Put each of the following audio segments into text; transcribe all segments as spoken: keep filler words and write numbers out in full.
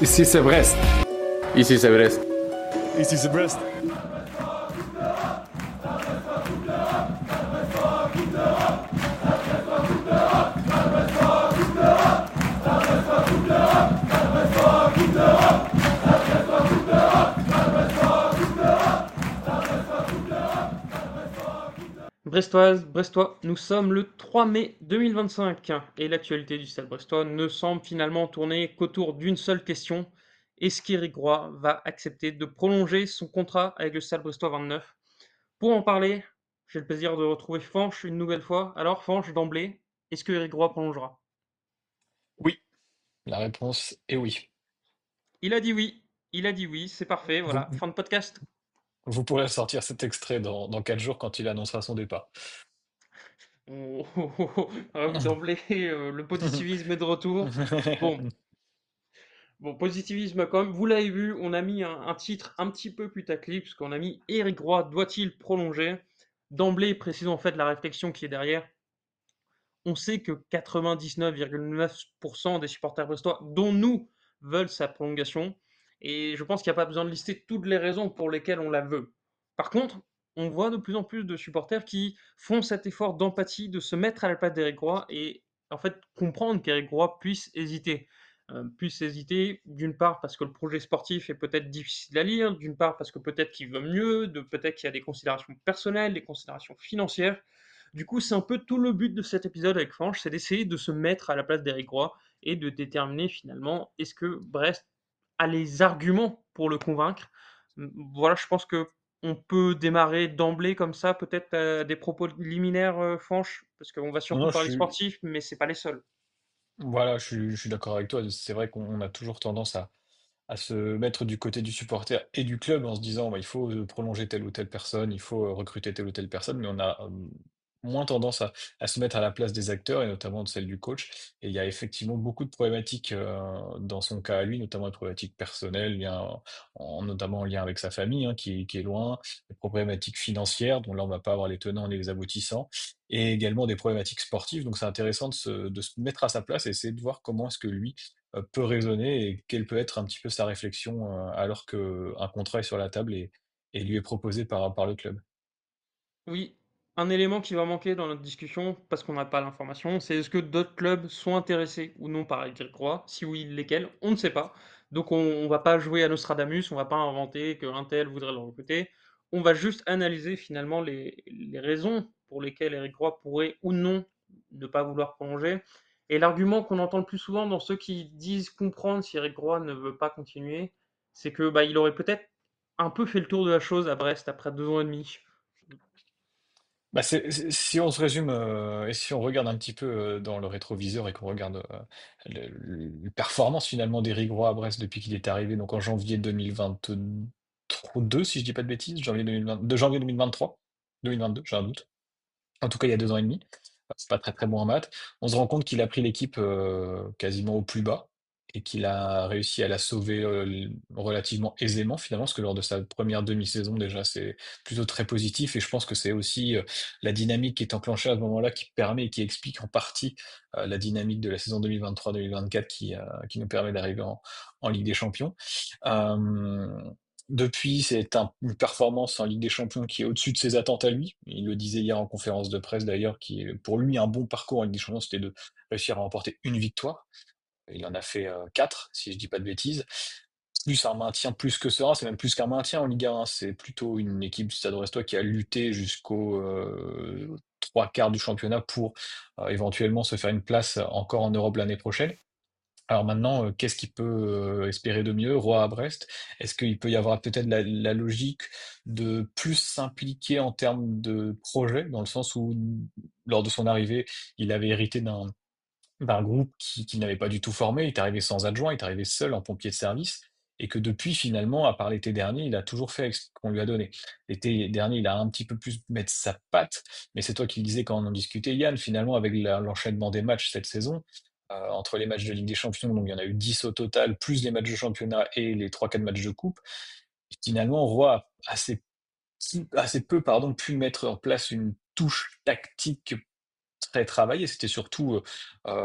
Ici c'est Brest. Ici c'est Brest. Ici c'est Brest. Brestoise, Brestois, nous sommes le trois mai deux mille vingt-cinq et l'actualité du Stade Brestois ne semble finalement tourner qu'autour d'une seule question. Est-ce qu'Éric Roy va accepter de prolonger son contrat avec le Stade Brestois vingt-neuf? Pour en parler, j'ai le plaisir de retrouver Fanch une nouvelle fois. Alors Fanch, d'emblée, est-ce que Éric Roy prolongera? Oui, la réponse est oui. Il a dit oui, il a dit oui, c'est parfait, Vous, voilà, fin de podcast. vous pourrez sortir cet extrait dans, dans quatre jours quand il annoncera son départ. Oh, oh, oh, oh, ah oui, d'emblée, euh, le positivisme est de retour. Bon, Bon, positivisme quand même. Vous l'avez vu, on a mis un, un titre un petit peu putaclic, parce qu'on a mis Éric Roy doit-il prolonger? D'emblée, précisons en fait la réflexion qui est derrière. On sait que quatre-vingt-dix-neuf virgule neuf pour cent des supporters brestois, dont nous, veulent sa prolongation. Et je pense qu'il n'y a pas besoin de lister toutes les raisons pour lesquelles on la veut. Par contre, on voit de plus en plus de supporters qui font cet effort d'empathie, de se mettre à la place d'Éric Roy et en fait comprendre qu'Éric Roy puisse hésiter. Euh, puisse hésiter, d'une part parce que le projet sportif est peut-être difficile à lire, d'une part parce que peut-être qu'il veut mieux, de peut-être qu'il y a des considérations personnelles, des considérations financières. Du coup, c'est un peu tout le but de cet épisode avec Franche, c'est d'essayer de se mettre à la place d'Éric Roy et de déterminer finalement est-ce que Brest a les arguments pour le convaincre. Voilà, je pense que on peut démarrer d'emblée comme ça, peut-être euh, des propos liminaires, euh, Fanch, parce qu'on va surtout Non, je parler suis, sportif, mais c'est pas les seuls. voilà, je suis, je suis d'accord avec toi. C'est vrai qu'on a toujours tendance à, à se mettre du côté du supporter et du club en se disant bah, il faut euh, prolonger telle ou telle personne, il faut euh, recruter telle ou telle personne, mais on a euh, moins tendance à, à se mettre à la place des acteurs et notamment de celle du coach. Et il y a effectivement beaucoup de problématiques euh, dans son cas à lui, notamment des problématiques personnelles, liées en, notamment en lien avec sa famille hein, qui, est- qui est loin, des problématiques financières, dont là on va pas avoir les tenants et les aboutissants, et également des problématiques sportives. Donc c'est intéressant de se, de se mettre à sa place et essayer de voir comment est-ce que lui euh, peut raisonner et quelle peut être un petit peu sa réflexion euh, alors qu'un contrat est sur la table et, et lui est proposé par, par le club. Oui, un élément qui va manquer dans notre discussion, parce qu'on n'a pas l'information, c'est est-ce que d'autres clubs sont intéressés ou non par Éric Roy? Si oui, lesquels? On ne sait pas. Donc on ne va pas jouer à Nostradamus, on ne va pas inventer qu'un tel voudrait le recruter. On va juste analyser finalement les, les raisons pour lesquelles Éric Roy pourrait ou non ne pas vouloir prolonger. Et l'argument qu'on entend le plus souvent dans ceux qui disent comprendre si Éric Roy ne veut pas continuer, c'est que bah, il aurait peut-être un peu fait le tour de la chose à Brest après deux ans et demi. Bah c'est, c'est- si on se résume euh, et si on regarde un petit peu euh, dans le rétroviseur et qu'on regarde euh, le, le- les performances finalement d'Éric Roy à Brest depuis qu'il est arrivé, donc en janvier deux mille vingt-deux, si je dis pas de bêtises, janvier deux mille vingt, de janvier deux mille vingt-trois, deux mille vingt-deux, j'ai un doute. En tout cas, il y a deux ans et demi. C'est pas très très bon en maths. On se rend compte qu'il a pris l'équipe euh, quasiment au plus bas et qu'il a réussi à la sauver euh, l- relativement aisément finalement, parce que lors de sa première demi-saison déjà, c'est plutôt très positif. Et je pense que c'est aussi euh, la dynamique qui est enclenchée à ce moment-là qui permet et qui explique en partie euh, la dynamique de la saison deux mille vingt-trois deux mille vingt-quatre qui, euh, qui nous permet d'arriver en, en Ligue des Champions. Euh, Depuis, c'est un- une performance en Ligue des Champions qui est au-dessus de ses attentes à lui. Il le disait hier en conférence de presse d'ailleurs, qui est pour lui un bon parcours en Ligue des Champions, c'était de réussir à remporter une victoire. Il en a fait euh, quatre, si je dis pas de bêtises. Plus un maintien plus que serein, c'est même plus qu'un maintien en Ligue un. C'est plutôt une équipe du Stade Brestois qui a lutté jusqu'aux euh, trois quarts du championnat pour euh, éventuellement se faire une place encore en Europe l'année prochaine. Alors maintenant, euh, qu'est-ce qu'il peut euh, espérer de mieux, Roi à Brest? Est-ce qu'il peut y avoir peut-être la, la logique de plus s'impliquer en termes de projet, dans le sens où, lors de son arrivée, il avait hérité d'un d'un groupe qui, qui n'avait pas du tout formé, il est arrivé sans adjoint, il est arrivé seul en pompier de service, et que depuis, finalement, à part l'été dernier, il a toujours fait avec ce qu'on lui a donné. L'été dernier, il a un petit peu plus mettre sa patte, mais c'est toi qui le disais quand on en discutait, Yann, finalement, avec la- l'enchaînement des matchs cette saison, euh, entre les matchs de Ligue des Champions, donc il y en a eu dix au total, plus les matchs de championnat et les trois quatre matchs de coupe, finalement, Roy a assez, assez peu pardon, pu mettre en place une touche tactique très travaillé. C'était surtout, heu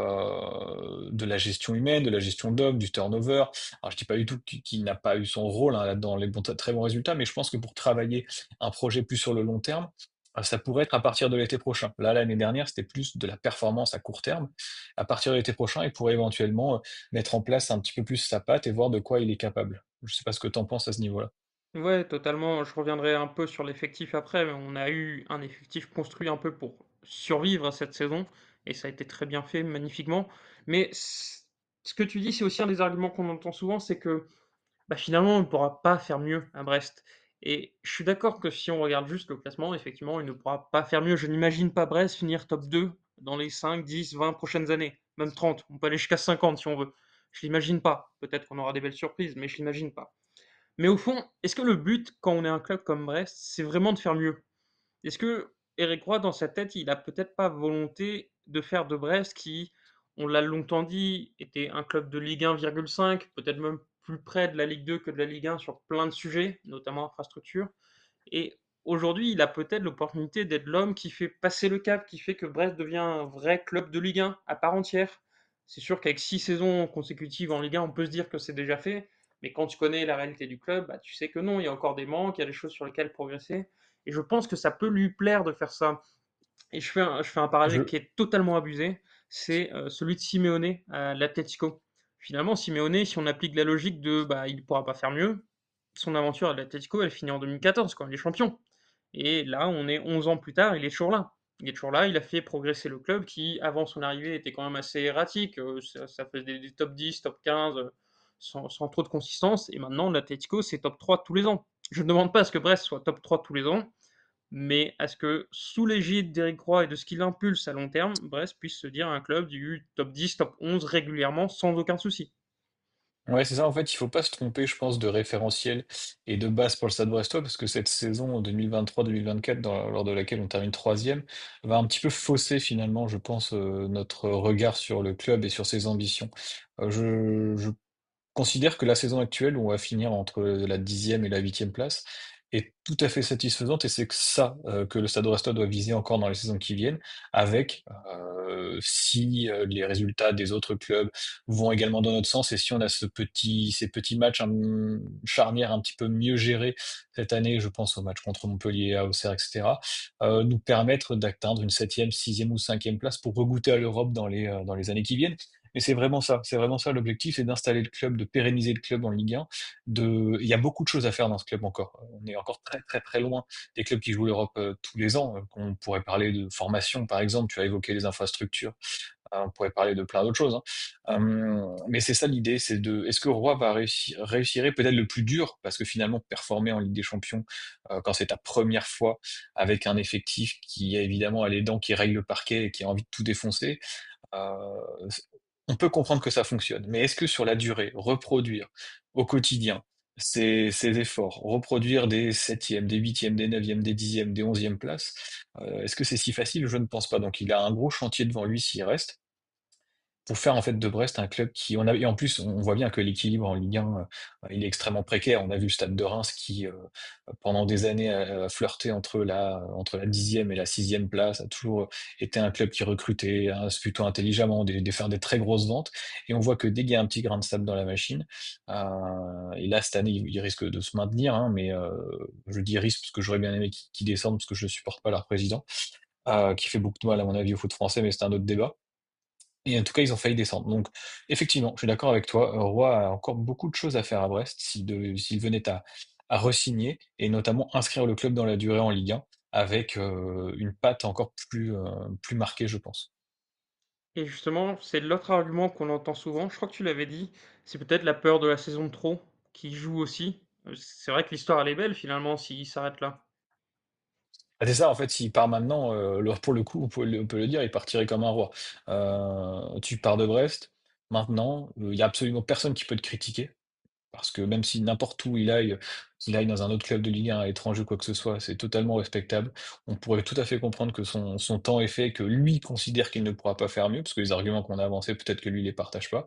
heu, de la gestion humaine, de la gestion d'hommes, du turnover. Alors je dis pas du tout qu'il qu'il n'a pas eu son rôle, hein, dans les bons très bons résultats, mais je pense que pour travailler un projet plus sur le long terme, heu, ça pourrait être à partir de l'été prochain. Là, l'année dernière, c'était plus de la performance à court terme. À partir de l'été prochain, il pourrait éventuellement, heu, mettre en place un petit peu plus sa patte et voir de quoi il est capable. Je sais pas ce que tu en penses à ce niveau-là? Ouais, totalement. Je reviendrai un peu sur l'effectif après, mais on a eu un effectif construit un peu pour survivre à cette saison, et ça a été très bien fait, magnifiquement. Mais c- ce que tu dis, c'est aussi un des arguments qu'on entend souvent, c'est que bah, finalement, on ne pourra pas faire mieux à Brest. Et je suis d'accord que si on regarde juste le classement, effectivement, il ne pourra pas faire mieux. Je n'imagine pas Brest finir top deux dans les cinq, dix, vingt prochaines années, même trente. On peut aller jusqu'à cinquante si on veut. Je l'imagine pas. Peut-être qu'on aura des belles surprises, mais je l'imagine pas. Mais au fond, est-ce que le but, quand on est un club comme Brest, c'est vraiment de faire mieux? Est-ce que Eric Roy, dans sa tête, il a peut-être pas volonté de faire de Brest qui, on l'a longtemps dit, était un club de Ligue un virgule cinq, peut-être même plus près de la Ligue deux que de la Ligue un sur plein de sujets, notamment infrastructure. Et aujourd'hui, il a peut-être l'opportunité d'être l'homme qui fait passer le cap, qui fait que Brest devient un vrai club de Ligue un à part entière. C'est sûr qu'avec six saisons consécutives en Ligue un, on peut se dire que c'est déjà fait, mais quand tu connais la réalité du club, bah, tu sais que non, il y a encore des manques, il y a des choses sur lesquelles progresser. Et je pense que ça peut lui plaire de faire ça. Et je fais un, je fais un parallèle Je qui est totalement abusé, c'est euh, celui de Simeone à l'Atletico. Finalement, Simeone, si on applique la logique de bah, il ne pourra pas faire mieux, son aventure à l'Atletico, elle finit en deux mille quatorze quand il est champion. Et là, on est onze ans plus tard, il est toujours là. Il est toujours là, il a fait progresser le club qui, avant son arrivée, était quand même assez erratique. Euh, ça, ça faisait des, des top dix, top quinze, euh, sans, sans trop de consistance. Et maintenant, l'Atletico, c'est top trois tous les ans. Je ne demande pas à ce que Brest soit top trois tous les ans, mais à ce que, sous l'égide d'Éric Roy et de ce qu'il impulse à long terme, Brest puisse se dire un club du top dix, top onze régulièrement sans aucun souci. Ouais, c'est ça, en fait, il faut pas se tromper, je pense, de référentiel et de base pour le Stade brestois, parce que cette saison deux mille vingt-trois deux mille vingt-quatre, dans- lors de laquelle on termine troisième, va un petit peu fausser finalement, je pense, euh, notre regard sur le club et sur ses ambitions. Euh, je, je considère que la saison actuelle, où on va finir entre la dixième et la huitième place, est tout à fait satisfaisante et c'est que ça euh, que le Stade Brestois doit viser encore dans les saisons qui viennent, avec euh, si euh, les résultats des autres clubs vont également dans notre sens et si on a ce petit, ces petits matchs un, charnières un petit peu mieux gérés cette année, je pense au match contre Montpellier, à Auxerre, et cetera, euh, nous permettre d'atteindre une septième, sixième ou cinquième place pour regoûter à l'Europe dans les, euh, dans les années qui viennent. Et c'est vraiment ça, c'est vraiment ça l'objectif, c'est d'installer le club, de pérenniser le club en Ligue un. De... Il y a beaucoup de choses à faire dans ce club encore. On est encore très très très loin des clubs qui jouent l'Europe euh, tous les ans. Euh, On pourrait parler de formation par exemple, tu as évoqué les infrastructures, euh, on pourrait parler de plein d'autres choses, hein. Euh, mais c'est ça l'idée, c'est de, est-ce que Roy va réussir, réussirait peut-être le plus dur, parce que finalement performer en Ligue des Champions euh, quand c'est ta première fois avec un effectif qui a évidemment a les dents qui règle le parquet et qui a envie de tout défoncer, Heu, on peut comprendre que ça fonctionne, mais est-ce que sur la durée, reproduire au quotidien ces ces efforts, reproduire des septièmes, des huitièmes, des neuvièmes, des dixièmes, des onzièmes places, heu, est-ce que c'est si facile? Je ne pense pas, donc il a un gros chantier devant lui s'il reste. Pour faire en fait de Brest un club qui on a et en plus on voit bien que l'équilibre en Ligue un, heu, il est extrêmement précaire. On a vu le Stade de Reims qui, heu, pendant des années a a flirté entre la entre la dixième et la sixième place, a toujours été un club qui recrutait, hein, plutôt intelligemment, des des faire des très grosses ventes et on voit que dès qu'il y a un petit grain de sable dans la machine, heu et là cette année, il il risque de se maintenir, hein, mais heu, je dis risque parce que j'aurais bien aimé qu'il qu'il descende parce que je ne supporte pas leur président, heu, qui fait beaucoup de mal à mon avis au foot français, mais c'est un autre débat. Et en tout cas, ils ont failli descendre. Donc, effectivement, je suis d'accord avec toi. euh, Roy a encore beaucoup de choses à faire à Brest s'il de- s'il venait à, à re-signer et notamment inscrire le club dans la durée en Ligue un avec euh, une patte encore plus, euh, plus marquée, je pense. Et justement, c'est l'autre argument qu'on entend souvent, je crois que tu l'avais dit, c'est peut-être la peur de la saison de trop qui joue aussi. Euh, C'est vrai que l'histoire elle est belle finalement s'il s'arrête là. Ah, c'est ça, en fait, s'il part maintenant, euh, le- pour le coup, on peut, le on peut le dire, il partirait comme un roi. Euh, tu pars de Brest, maintenant, il n'y a absolument personne qui peut te critiquer. Parce que même si n'importe où il aille, qu'il aille dans un autre club de Ligue un à l'étranger ou quoi que ce soit, c'est totalement respectable. On pourrait tout à fait comprendre que son, son temps est fait, que lui considère qu'il ne pourra pas faire mieux, parce que les arguments qu'on a avancés, peut-être que lui les partage pas.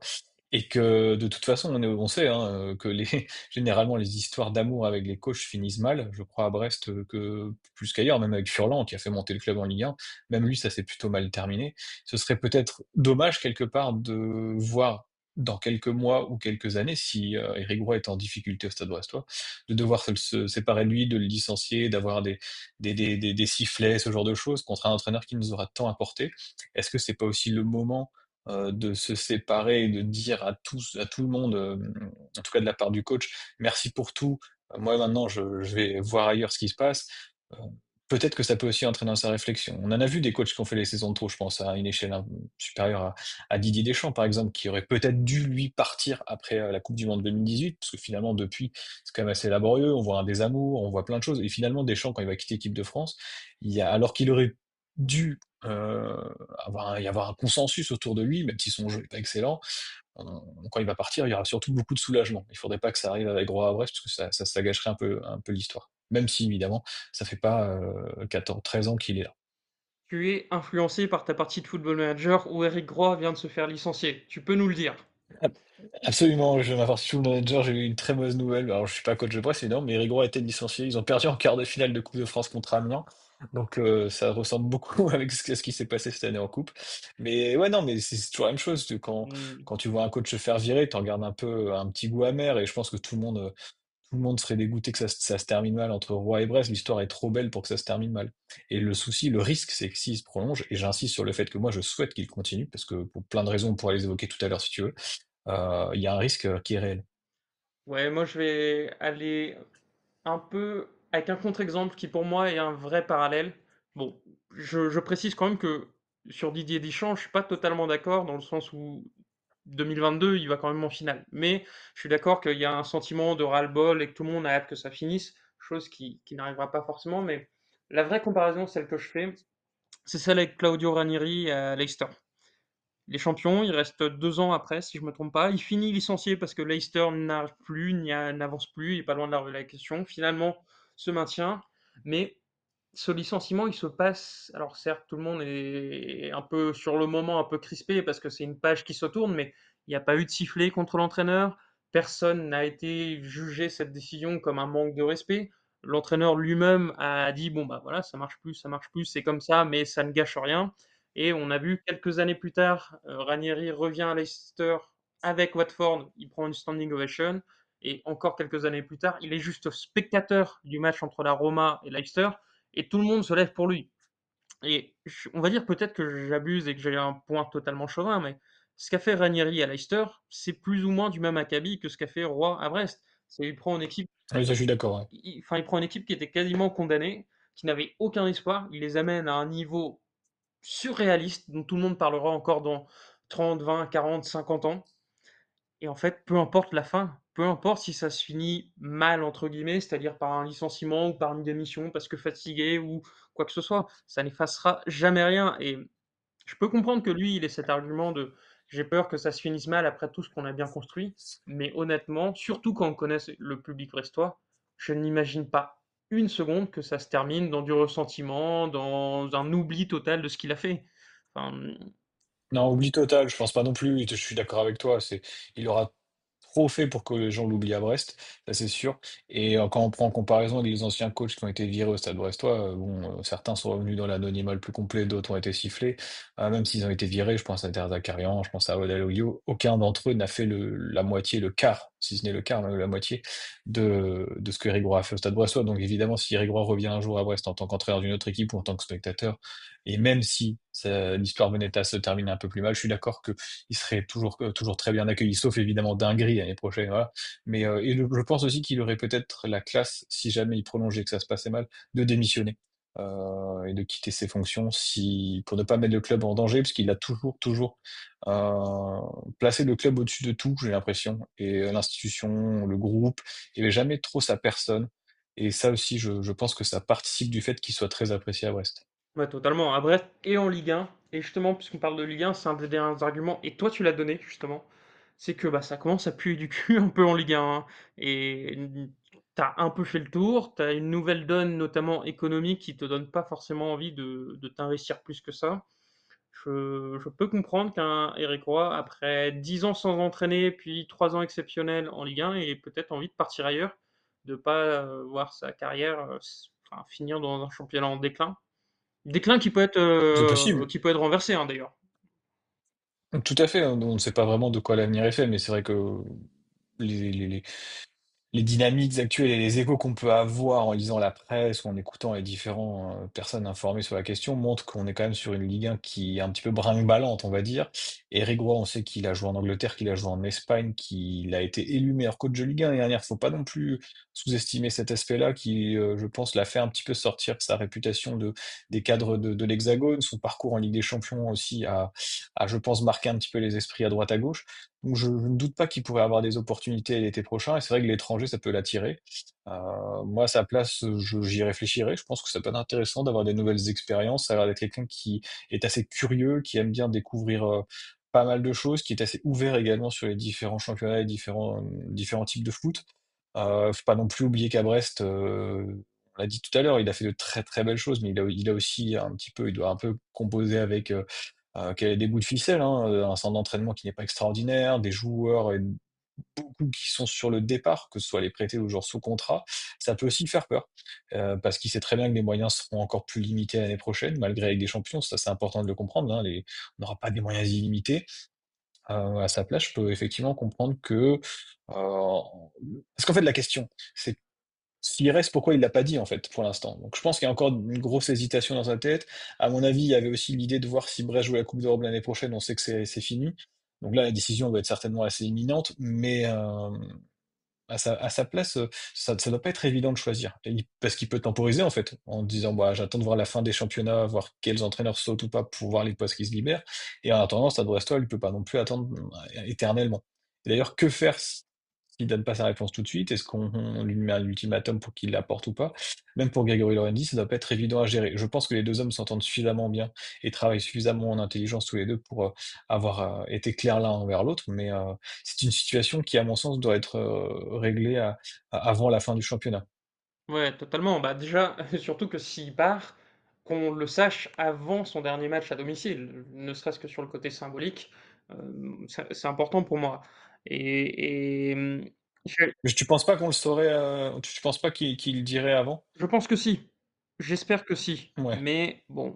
Et que de toute façon, on est on sait, hein, heu, que les généralement les histoires d'amour avec les coachs finissent mal. Je crois à Brest, heu, que plus qu'ailleurs, même avec Furlan qui a fait monter le club en Ligue un, même lui ça s'est plutôt mal terminé. Ce serait peut-être dommage quelque part de voir dans quelques mois ou quelques années si, heu, Éric Roy est en difficulté au Stade Brestois, de devoir se se séparer de lui, de le licencier, d'avoir des des des des des sifflets, ce genre de choses contre un entraîneur qui nous aura tant apporté. Est-ce que c'est pas aussi le moment heu, de se séparer et de dire à tous à tout le monde, hem, en tout cas de la part du coach: «Merci pour tout, heu, moi maintenant je je vais voir ailleurs ce qui se passe». Heu, Peut-être que ça peut aussi entraîner dans sa réflexion. On en a vu des coachs qui ont fait les saisons de trop, je pense à une échelle un supérieure à à Didier Deschamps, par exemple, qui aurait peut-être dû lui partir après, heu, la coupe du monde deux mille dix-huit, parce que finalement depuis, c'est quand même assez laborieux, on voit un désamour, on voit plein de choses et finalement Deschamps quand il va quitter l'équipe de France, il y a alors qu'il aurait dû, heu avoir un y avoir un consensus autour de lui, même si son jeu est pas excellent. Heu, Quand il va partir, il y aura surtout beaucoup de soulagement. Il faudrait pas que ça arrive avec Roy à Brest, parce que ça ça ça gâcherait un peu un peu l'histoire. Même si évidemment, ça fait pas, heu, quatorze treize ans qu'il est là. Tu es influencé par ta partie de Football Manager où Éric Roy vient de se faire licencier. Tu peux nous le dire? Ab Absolument, je ma partie manager, j'ai eu une très mauvaise nouvelle. Alors je suis pas coach de Brest évidemment, mais Éric Roy a été licencié. Ils ont perdu en quart de finale de coupe de France contre Amiens. Donc heu, ça ressemble beaucoup avec ce ce qui s'est passé cette année en coupe. Mais ouais, non, mais c'est c'est toujours la même chose, tu quand Mmh. quand tu vois un coach se faire virer, tu en gardes un peu un petit goût amer et je pense que tout le monde, heu, tout le monde serait dégoûté que ça se ça se termine mal entre Roy et Brest. L'histoire est trop belle pour que ça se termine mal. Et le souci, le risque, c'est que s'il se prolonge, et j'insiste sur le fait que moi je souhaite qu'il continue, parce que pour plein de raisons, on pourra les évoquer tout à l'heure si tu veux, heu, il y a un risque, heu, qui est réel. Ouais, moi je vais aller un peu avec un contre-exemple qui pour moi est un vrai parallèle. Bon, je, je précise quand même que sur Didier Deschamps, je suis pas totalement d'accord dans le sens où deux mille vingt-deux, il va quand même en finale. Mais je suis d'accord qu'il y a un sentiment de ras-le-bol et que tout le monde a hâte que ça finisse, chose qui, qui n'arrivera pas forcément. Mais la vraie comparaison, celle que je fais, c'est celle avec Claudio Ranieri à Leicester. Les champions, il reste deux ans après, si je me trompe pas. Il finit licencié parce que Leicester n'arrive plus, n'y a- n'avance plus, il est pas loin de la relégation. Finalement, se maintient, mais ce licenciement, il se passe. Alors certes, tout le monde est un peu sur le moment, un peu crispé parce que c'est une page qui se tourne, mais il n'y a pas eu de sifflet contre l'entraîneur. Personne n'a été jugé cette décision comme un manque de respect. L'entraîneur lui-même a dit bon bah voilà, ça marche plus, ça marche plus, c'est comme ça, mais ça ne gâche rien. Et on a vu quelques années plus tard, euh, Ranieri revient à Leicester avec Watford, il prend une standing ovation. Et encore quelques années plus tard, il est juste spectateur du match entre la Roma et Leicester, et tout le monde se lève pour lui. Et je- on va dire peut-être que j'abuse et que j'ai un point totalement chauvin, mais ce qu'a fait Ranieri à Leicester, c'est plus ou moins du même acabit que ce qu'a fait Roy à Brest. C'est il prend une équipe, Oui, ça je suis d'accord, ouais. il, enfin il prend une équipe qui était quasiment condamnée, qui n'avait aucun espoir, il les amène à un niveau surréaliste dont tout le monde parlera encore dans trente, vingt, quarante, cinquante ans. Et en fait, peu importe la fin, peu importe si ça se finit mal, entre guillemets, c'est-à-dire par un licenciement ou par une démission parce que fatigué ou quoi que ce soit, ça n'effacera jamais rien. Et je peux comprendre que lui, il ait cet argument de j'ai peur que ça se finisse mal après tout ce qu'on a bien construit, mais honnêtement, surtout quand on connaît le public brestois, je n'imagine pas une seconde que ça se termine dans du ressentiment, dans un oubli total de ce qu'il a fait. Enfin, Non, oubli total, je pense pas non plus, je suis d'accord avec toi, c'est il aura trop fait pour que les gens l'oublient à Brest, ça c'est sûr. Et euh, quand on prend en comparaison les anciens coachs qui ont été virés au Stade brestois, euh, bon, euh, certains sont revenus dans l'anonymat le plus complet, d'autres ont été sifflés. Euh, même s'ils ont été virés, je pense à Terza Carrion, je pense à Odell Oyo, aucun d'entre eux n'a fait le, la moitié, le quart, si ce n'est le quart, même la moitié de, de ce que Eric Roy a fait au Stade brestois. Donc évidemment, si Eric Roy revient un jour à Brest en tant qu'entraîneur d'une autre équipe ou en tant que spectateur, et même si ça- l'histoire venait à se terminer un peu plus mal, je suis d'accord que il serait toujours, euh, toujours très bien accueilli, sauf évidemment dinguerie l'année prochaine, voilà. Mais euh, et je, je pense aussi qu'il aurait peut-être la classe, si jamais il prolongeait que ça se passait mal, de démissionner euh, et de quitter ses fonctions si, pour ne pas mettre le club en danger, parce qu'il a toujours, toujours euh, placé le club au-dessus de tout, j'ai l'impression, et euh, l'institution, le groupe, il n'y avait jamais trop sa personne. Et ça aussi, je, je pense que ça participe du fait qu'il soit très apprécié à Brest. ouais, totalement. À Brest et en Ligue un. Et justement, puisqu'on parle de Ligue un, c'est un des derniers arguments. Et toi, tu l'as donné, justement. C'est que bah, ça commence à puer du cul un peu en Ligue un, hein. Et t'as un peu fait le tour. T'as une nouvelle donne, notamment économique, qui te donne pas forcément envie de, de t'investir plus que ça. Je je peux comprendre qu'un Éric Roy, après dix ans sans entraîner, puis trois ans exceptionnels en Ligue un, ait peut-être envie de partir ailleurs, de pas, heu, voir sa carrière, heu, s enfin finir dans un championnat en déclin. Déclin qui peut être, C'est heu, possible. qui peut être renversé, hein, d'ailleurs. Tout à fait, hein, on ne sait pas vraiment de quoi l'avenir est fait, mais c'est vrai que les les les les dynamiques actuelles et les échos qu'on peut avoir en lisant la presse ou en écoutant les différents, heu, personnes informées sur la question montrent qu'on est quand même sur une Ligue un qui est un petit peu brinque-ballante, on va dire. Éric Roy, on sait qu'il a joué en Angleterre, qu'il a joué en Espagne, qu'il a été élu meilleur coach de Ligue un l'année dernière. Faut pas non plus sous-estimer cet aspect-là qui, heu, je pense, l'a fait un petit peu sortir sa réputation de des cadres de de l'Hexagone. Son parcours en Ligue des champions aussi a a, je pense, marqué un petit peu les esprits à droite à gauche. Donc je je ne doute pas qu'il pourrait avoir des opportunités l'été prochain et c'est vrai que l'étranger, ça peut l'attirer. Heu, moi, à sa place, heu, je j'y réfléchirais. Je pense que ça peut être intéressant d'avoir des nouvelles expériences. Ça a l'air d'être quelqu'un qui est assez curieux, qui aime bien découvrir, heu, pas mal de choses, qui est assez ouvert également sur les différents championnats et différents, hem, différents types de foot. Heu, faut pas non plus oublier qu'à Brest, heu, on l'a dit tout à l'heure, il a fait de très, très belles choses, mais il a il a aussi un petit peu il doit un peu composer avec, heu heu, quel des bouts de ficelle, hein, heu, un centre d'entraînement qui n'est pas extraordinaire, des joueurs et beaucoup qui sont sur le départ, que ce soit les prêtés ou joueurs sous contrat. Ça peut aussi faire peur, heu, parce qu'il sait très bien que les moyens seront encore plus limités l'année prochaine, malgré la Ligue des champions. Ça, c'est important de le comprendre, hein, les on n'aura pas des moyens illimités. Heu, à sa place, je peux effectivement comprendre que, heu, parce qu'en fait, la question, c'est s'il reste, pourquoi il l'a pas dit, en fait, pour l'instant? Donc je pense qu'il y a encore une grosse hésitation dans sa tête. À mon avis, il y avait aussi l'idée de voir si Brest joue la Coupe d'Europe l'année prochaine. On sait que c'est c'est fini. Donc là, la décision doit être certainement assez imminente, mais hem à sa à sa place, heu, ça ça doit pas être évident de choisir et il parce qu'il peut temporiser, en fait, en disant: «Bah, j'attends de voir la fin des championnats, voir quels entraîneurs sautent ou pas pour voir les postes qui se libèrent» et en attendant, Stade Brestois, il peut pas non plus attendre, mmh, éternellement. Et d'ailleurs, que faire s s'il donne pas sa réponse tout de suite? Est-ce qu'on on lui met un ultimatum pour qu'il l'apporte ou pas? Même pour Grégory Lorenzi, ça doit pas être évident à gérer. Je pense que les deux hommes s'entendent suffisamment bien et travaillent suffisamment en intelligence tous les deux pour, heu, avoir, heu, été clairs l'un envers l'autre, mais heu c'est une situation qui, à mon sens, doit être, heu, réglée a a avant la fin du championnat. Ouais, totalement. Bah, déjà, surtout que s'il part, qu'on le sache avant son dernier match à domicile, ne serait-ce que sur le côté symbolique, hem, c'est c'est important pour moi et et mmh, je Mais tu penses pas qu'on le saurait, heu, tu tu penses pas qu'il qu'il le dirait avant? je pense que si. J'espère que si, Ouais. mais bon,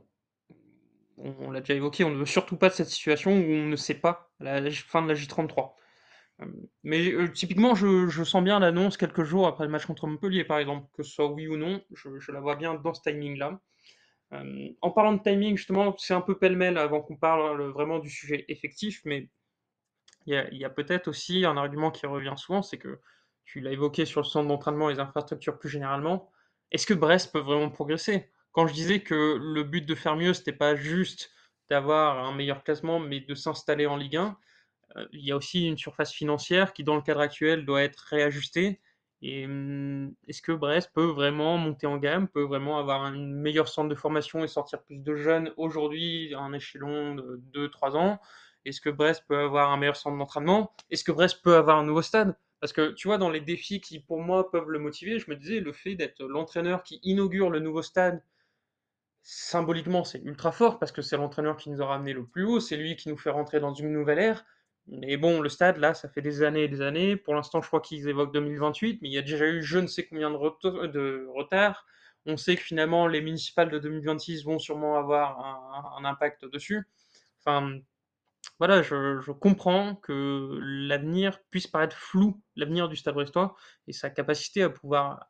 on on l'a déjà évoqué, on ne veut surtout pas de cette situation où on ne sait pas la la fin de la J trente-trois. Hem, mais heu, typiquement, je je sens bien l'annonce quelques jours après le match contre Montpellier, par exemple, que ce soit oui ou non, je je la vois bien dans ce timing-là. Hem, en parlant de timing, justement, c'est un peu pêle-mêle avant qu'on parle euh, vraiment du sujet effectif, mais il y a, il y a peut-être aussi un argument qui revient souvent, c'est que tu l'as évoqué sur le centre d'entraînement et les infrastructures plus généralement. Est-ce que Brest peut vraiment progresser? Quand je disais que le but de faire mieux, c'était pas juste d'avoir un meilleur classement, mais de s'installer en Ligue un, euh, il y a aussi une surface financière qui, dans le cadre actuel, doit être réajustée. Et hum, est-ce que Brest peut vraiment monter en gamme, peut vraiment avoir un meilleur centre de formation et sortir plus de jeunes aujourd'hui à un échelon de deux trois ans? Est-ce que Brest peut avoir un meilleur centre d'entraînement? Est-ce que Brest peut avoir un nouveau stade? Parce que tu vois, dans les défis qui, pour moi, peuvent le motiver, je me disais, le fait d'être l'entraîneur qui inaugure le nouveau stade, symboliquement, c'est ultra fort parce que c'est l'entraîneur qui nous a ramené le plus haut, c'est lui qui nous fait rentrer dans une nouvelle ère. Mais bon, le stade, là, ça fait des années et des années. Pour l'instant, je crois qu'ils évoquent deux mille vingt-huit, mais il y a déjà eu je ne sais combien de, reto- de retard. On sait que finalement, les municipales de deux mille vingt-six vont sûrement avoir un, un impact dessus. Enfin, voilà, je, je comprends que l'avenir puisse paraître flou, l'avenir du Stade Brestois, et sa capacité à pouvoir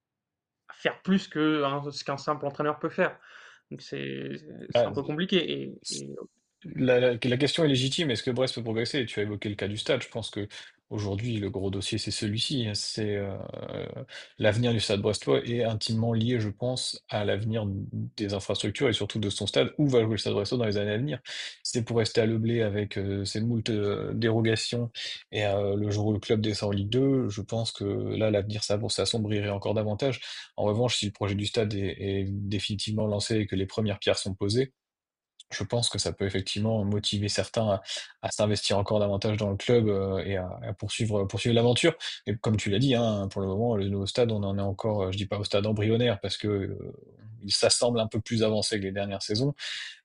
faire plus que un- ce qu'un simple entraîneur peut faire. Donc c'est c'est Bah, un peu compliqué et, et La la la question est légitime, est-ce que Brest peut progresser? Tu as évoqué le cas du stade. Je pense qu'aujourd'hui, le gros dossier, c'est celui-ci, hein. C'est, heu, l'avenir du Stade brestois est intimement lié, je pense, à l'avenir des infrastructures et surtout de son stade. Où va jouer le Stade brestois dans les années à venir? Si c'est pour rester à Blé avec, heu, ses moult, heu, dérogations et heu, le jour où le club descend en Ligue deux, je pense que là, l'avenir s'avo s'assombrirait encore davantage. En revanche, si le projet du stade est est définitivement lancé et que les premières pierres sont posées, je pense que ça peut effectivement motiver certains à à s'investir encore davantage dans le club, heu, et à à poursuivre poursuivre l'aventure. Et comme tu l'as dit, hein, pour le moment, le nouveau stade, on en est encore, heu, je dis pas au stade embryonnaire parce que, heu, ça semble un peu plus avancé que les dernières saisons.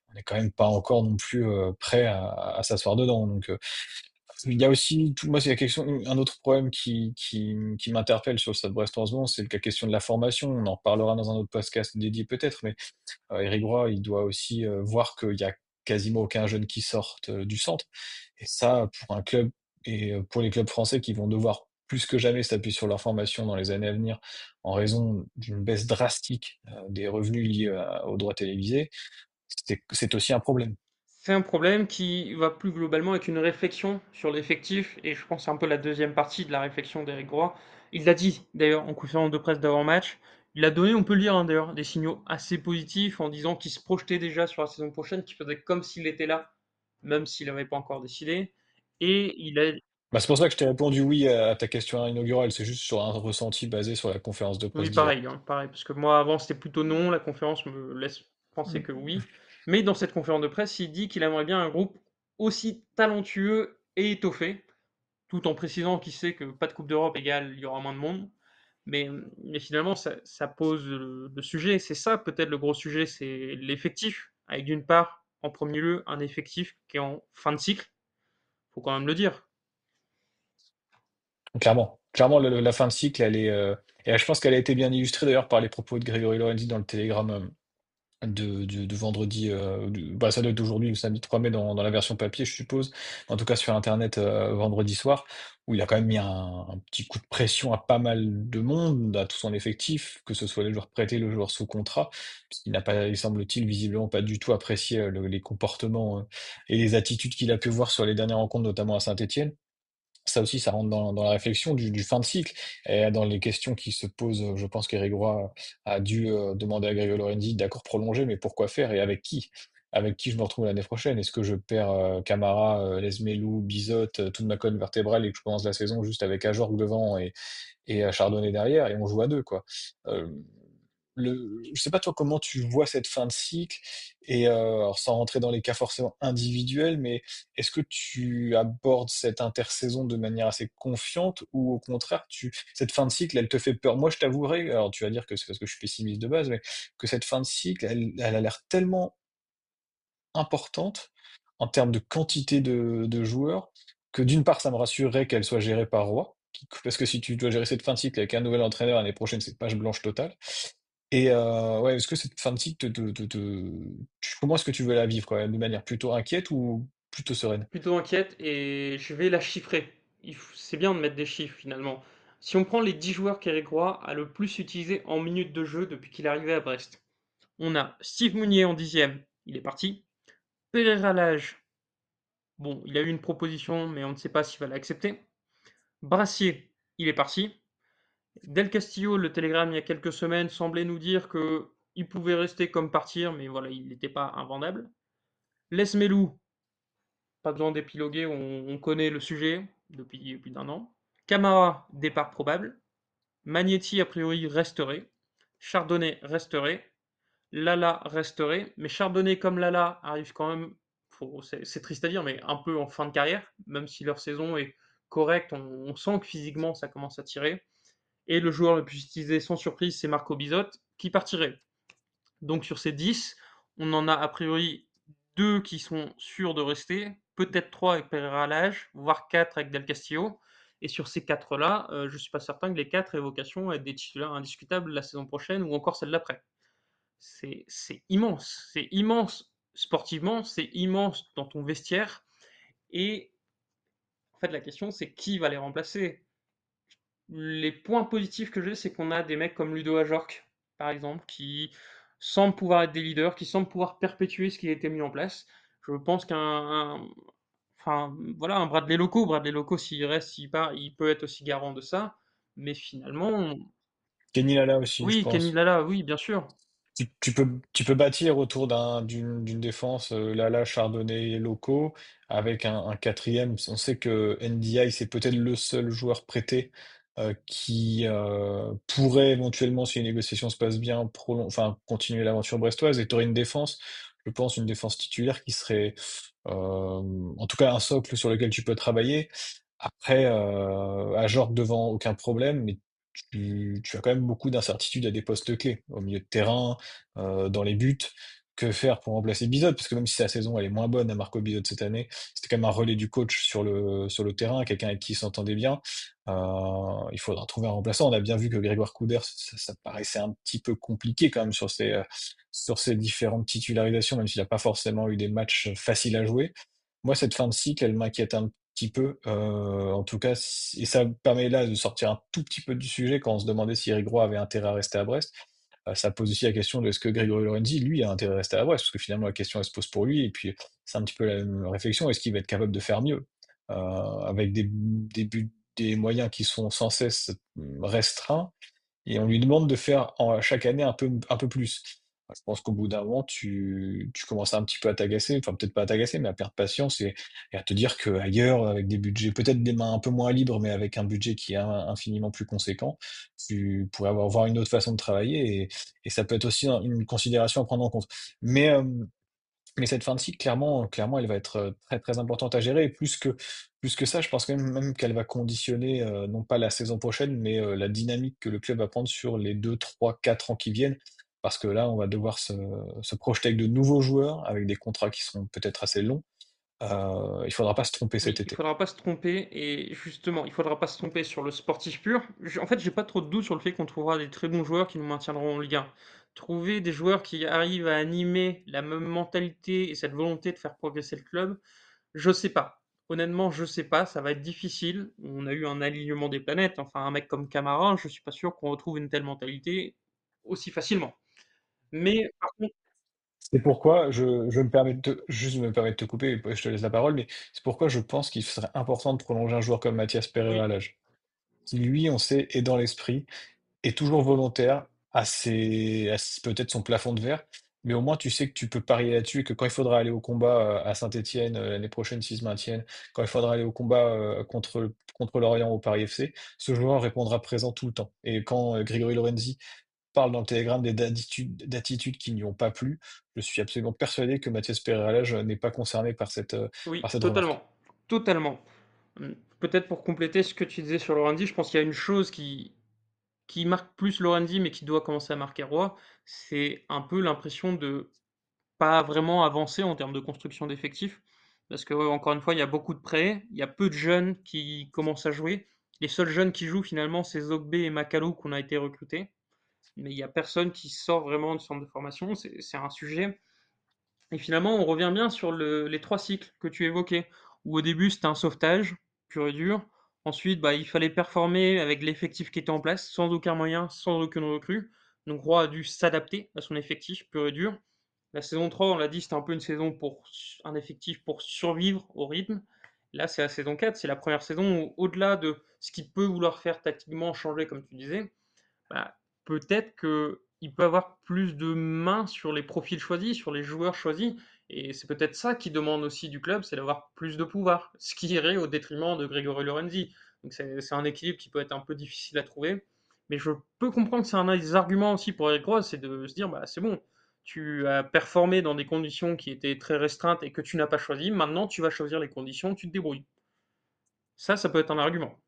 on est quand même pas encore non plus, heu, prêt à à s'asseoir dedans donc heu, il y a aussi tout moi c'est la question un autre problème qui qui m qui m'interpelle sur le Stade Brestois en ce moment, c'est la question de la formation. On en reparlera dans un autre podcast dédié peut-être, mais heu, Éric Roy, il doit aussi, heu, voir qu'il y a quasiment aucun jeune qui sorte, heu, du centre et ça, pour un club et heu, pour les clubs français qui vont devoir plus que jamais s'appuyer sur leur formation dans les années à venir, en raison d'une baisse drastique, heu, des revenus liés à aux droits télévisés, c'est c'est aussi un problème. C'est un problème qui va plus globalement avec une réflexion sur l'effectif et je pense c'est un peu la deuxième partie de la réflexion d'Éric Roy. Il l'a dit d'ailleurs en conférence de presse d'avant-match. Il a donné, on peut le lire hein, d'ailleurs, des signaux assez positifs en disant qu'il se projetait déjà sur la saison prochaine, qu'il faisait comme s'il était là, même s'il n'avait pas encore décidé. Et il a, Bah, c'est pour ça que je t'ai répondu oui à à ta question inaugurale, c'est juste sur un ressenti basé sur la conférence de oui, presse d'hier. pareil, hein, pareil, parce que moi avant c'était plutôt non, la conférence me laisse penser que oui. Mais dans cette conférence de presse, il dit qu'il aimerait bien un groupe aussi talentueux et étoffé, tout en précisant qu'il sait que pas de Coupe d'Europe égale il y aura moins de monde. Mais, mais finalement, ça, ça pose le, le sujet. C'est ça peut-être le gros sujet, c'est l'effectif. Avec d'une part, en premier lieu, un effectif qui est en fin de cycle. Faut quand même le dire. Clairement. Clairement, le la fin de cycle, elle est, heu et je pense qu'elle a été bien illustrée d'ailleurs par les propos de Grégory Lorenzi dans le télégramme, hem, de de de vendredi, heu, de bah, ça doit être aujourd'hui, le samedi trois mai dans dans la version papier, je suppose. En tout cas sur internet, heu, vendredi soir, où il a quand même mis un un petit coup de pression à pas mal de monde, à tout son effectif, que ce soit les joueurs prêtés, le joueur sous contrat, puisqu'il n'a pas, il semble-t-il, visiblement pas du tout apprécié, heu, le les comportements, heu et les attitudes qu'il a pu voir sur les dernières rencontres, notamment à Saint-Étienne. Ça aussi, ça rentre dans dans la réflexion du du fin de cycle et dans les questions qui se posent, heu, je pense qu'Éric Roy a dû, heu, demander à Grégory Lorenzi d'accord prolongé, mais pourquoi faire et avec qui? Avec qui je me retrouve l'année prochaine? Est-ce que je perds, heu, Camara, heu, Lees-Melou, Bizotte, heu, toute ma colonne vertébrale et que je commence la saison juste avec Ajorc devant et et heu, Chardonnay derrière et on joue à deux quoi. Hem, le je sais pas toi comment tu vois cette fin de cycle et heu, alors sans rentrer dans les cas forcément individuels, mais est-ce que tu abordes cette intersaison de manière assez confiante ou au contraire tu cette fin de cycle, elle te fait peur? Moi, je t'avouerai, alors tu vas dire que c'est parce que je suis pessimiste de base, mais que cette fin de cycle, elle elle a l'air tellement importante en termes de quantité de de joueurs, que d'une part, ça me rassurerait qu'elle soit gérée par Roy, qui parce que si tu dois gérer cette fin de cycle avec un nouvel entraîneur l'année prochaine, c'est page blanche totale et heu, ouais, est-ce que cette fin de cycle te te te te tu comment est-ce que tu veux la vivre quand même? De manière plutôt inquiète ou plutôt sereine? Plutôt inquiète et je vais la chiffrer. Il f c'est bien de mettre des chiffres finalement. Si on prend les dix joueurs qu'Éric Roy a le plus utilisés en minutes de jeu depuis qu'il est arrivé à Brest, on a Steve Mounier en dixième, il est parti. Pereira Lage, bon, il a eu une proposition, mais on ne sait pas s'il va l'accepter. Brassier, il est parti. Del Castillo, le télégramme il y a quelques semaines semblait nous dire que il pouvait rester comme partir, mais voilà, il n'était pas invendable. Les Melou, pas besoin d'épiloguer, on, on connaît le sujet depuis plus d'un an. Camara, départ probable. Magnetti, a priori, resterait. Chardonnay resterait. Lala resterait. Mais Chardonnay comme Lala arrive quand même, faut- c'est c'est triste à dire, mais un peu en fin de carrière, même si leur saison est correcte, on, on sent que physiquement ça commence à tirer. Et le joueur le plus utilisé, sans surprise, c'est Marco Bizot, qui partirait. Donc sur ces dix, on en a a priori deux qui sont sûrs de rester, peut-être trois avec Pereira à l'âge, voire quatre avec Del Castillo. Et sur ces quatre-là, euh, je ne suis pas certain que les quatre aient vocation à être des titulaires indiscutables la saison prochaine ou encore celle d'après. C'est, c'est immense, c'est immense sportivement, c'est immense dans ton vestiaire. Et en fait, la question, c'est qui va les remplacer? Les points positifs que j'ai, c'est qu'on a des mecs comme Ludo Ajorc, par exemple, qui semblent pouvoir être des leaders, qui semblent pouvoir perpétuer ce qui a été mis en place. Je pense qu'un, un- enfin, voilà, un Bradley Loco, Bradley Loco, s'il reste, s'il part, il peut être aussi garant de ça. Mais finalement, Kenny Lala aussi, je oui, Kenny pense. Lala, oui, bien sûr. Tu tu peux tu peux bâtir autour d'un d'une d'une défense, heu, Lala, Chardonnay, Loko avec un un quatrième. On sait que Ndiaye, c'est peut-être le seul joueur prêté, heu, qui, heu, pourrait éventuellement, si les négociations se passent bien, prolon enfin, continuer l'aventure brestoise et tu aurais une défense, je pense, une défense titulaire qui serait, hem, en tout cas un socle sur lequel tu peux travailler. Après, heu, Ajorc devant, aucun problème, mais tu tu as quand même beaucoup d'incertitudes à des postes clés, au milieu de terrain, heu, dans les buts, que faire pour remplacer Bizot? Parce que même si la saison elle est moins bonne à Marco Bizot cette année, c'était quand même un relais du coach sur le sur le terrain, quelqu'un avec qui il s'entendait bien. Heu, il faudra trouver un remplaçant. On a bien vu que Grégoire Coudert, ça ça paraissait un petit peu compliqué quand même sur ses, heu, sur ses différentes titularisations, même s'il a pas forcément eu des matchs faciles à jouer. Moi, cette fin de cycle, elle m'inquiète un petit peu, heu, en tout cas si et ça me permet là de sortir un tout petit peu du sujet quand on se demandait si Eric Roy avait intérêt à rester à Brest. Heu, ça pose aussi la question de est-ce que Grégory Lorenzi, lui, a intérêt à rester à Brest? Parce que finalement la question elle se pose pour lui et puis c'est un petit peu la même réflexion, est-ce qu'il va être capable de faire mieux? Heu, avec des des buts des moyens qui sont sans cesse, mmh, restreints et on lui demande de faire en chaque année un peu un peu plus. Bah, je pense qu'au bout d'un moment, tu tu commences un petit peu à t'agacer, enfin peut-être pas à t'agacer, mais à perdre patience et et à te dire qu'ailleurs, avec des budgets peut-être des mains un peu moins libres, mais avec un budget qui est in infiniment plus conséquent, tu pourrais avoir voir une autre façon de travailler et et ça peut être aussi un une considération à prendre en compte. Mais, hem mais cette fin de cycle, clairement clairement, elle va être, heu, très, très importante à gérer et plus que plus que ça, je pense quand même même qu'elle va conditionner, heu, non pas la saison prochaine, mais, heu, la dynamique que le club va prendre sur les deux, trois, quatre ans qui viennent. Parce que là, on va devoir se se projeter avec de nouveaux joueurs, avec des contrats qui seront peut-être assez longs. Heu, il faudra pas se tromper Oui, cet il été. faudra pas se tromper et justement, il faudra pas se tromper sur le sportif pur. J en fait, j'ai pas trop de doutes sur le fait qu'on trouvera des très bons joueurs qui nous maintiendront en Ligue un. Trouver des joueurs qui arrivent à animer la même mentalité et cette volonté de faire progresser le club, je sais pas. Honnêtement, je sais pas, ça va être difficile. On a eu un alignement des planètes, enfin un mec comme Camara, je suis pas sûr qu'on retrouve une telle mentalité aussi facilement. Mais par contre C'est pourquoi je je me permets de te juste me permets de te couper et je te laisse la parole, mais c'est pourquoi je pense qu'il serait important de prolonger un joueur comme Mathias Pereira oui, à l'âge. Qui lui, on sait, est dans l'esprit, est toujours volontaire, a ses a s peut-être son plafond de verre, mais au moins tu sais que tu peux parier là-dessus et que quand il faudra aller au combat, heu, à Saint-Étienne, heu, l'année prochaine s'ils se maintiennent, quand il faudra aller au combat, heu, contre contre Lorient au Paris F C, ce joueur répondra présent tout le temps et quand, heu, Grégory Lorenzi parle dans le télégramme des d'attitudes d'attitudes qui n'y ont pas plu, je suis absolument persuadé que Mathias Pereira Lage n'est pas concerné par cette, heu, par oui, cette remarque. totalement, totalement. Mmh, peut-être pour compléter ce que tu disais sur Lorenzi, je pense qu'il y a une chose qui qui marque plus Lorenzi, mais qui doit commencer à marquer Roy, c'est un peu l'impression de pas vraiment avancer en termes de construction d'effectifs. Parce que, ouais, encore une fois, il y a beaucoup de prêts, il y a peu de jeunes qui commencent à jouer. Les seuls jeunes qui jouent finalement, c'est Zogbe et Makalou qu'on a été recrutés. Mais il n'y a personne qui sort vraiment du centre de formation, c'est c'est un sujet. Et finalement, on revient bien sur le, les trois cycles que tu évoquais, où au début c'était un sauvetage pur et dur. Ensuite, bah, il fallait performer avec l'effectif qui était en place, sans aucun moyen, sans aucune recrue. Donc Roy a dû s'adapter à son effectif pur et dur. La saison trois, on l'a dit, c'était un peu une saison pour un effectif pour survivre au rythme. Là, c'est la saison quatre, c'est la première saison où, au-delà de ce qu'il peut vouloir faire tactiquement, changer, comme tu disais, bah, peut-être qu'il peut avoir plus de main sur les profils choisis, sur les joueurs choisis. Et c'est peut-être ça qui demande aussi du club, c'est d'avoir plus de pouvoir, ce qui irait au détriment de Grégory Lorenzi. Donc c'est c'est un équilibre qui peut être un peu difficile à trouver. Mais je peux comprendre que c'est un des arguments aussi pour Eric Roy, c'est de se dire, bah, c'est bon, tu as performé dans des conditions qui étaient très restreintes et que tu n'as pas choisi, maintenant tu vas choisir les conditions, tu te débrouilles. Ça, ça peut être un argument.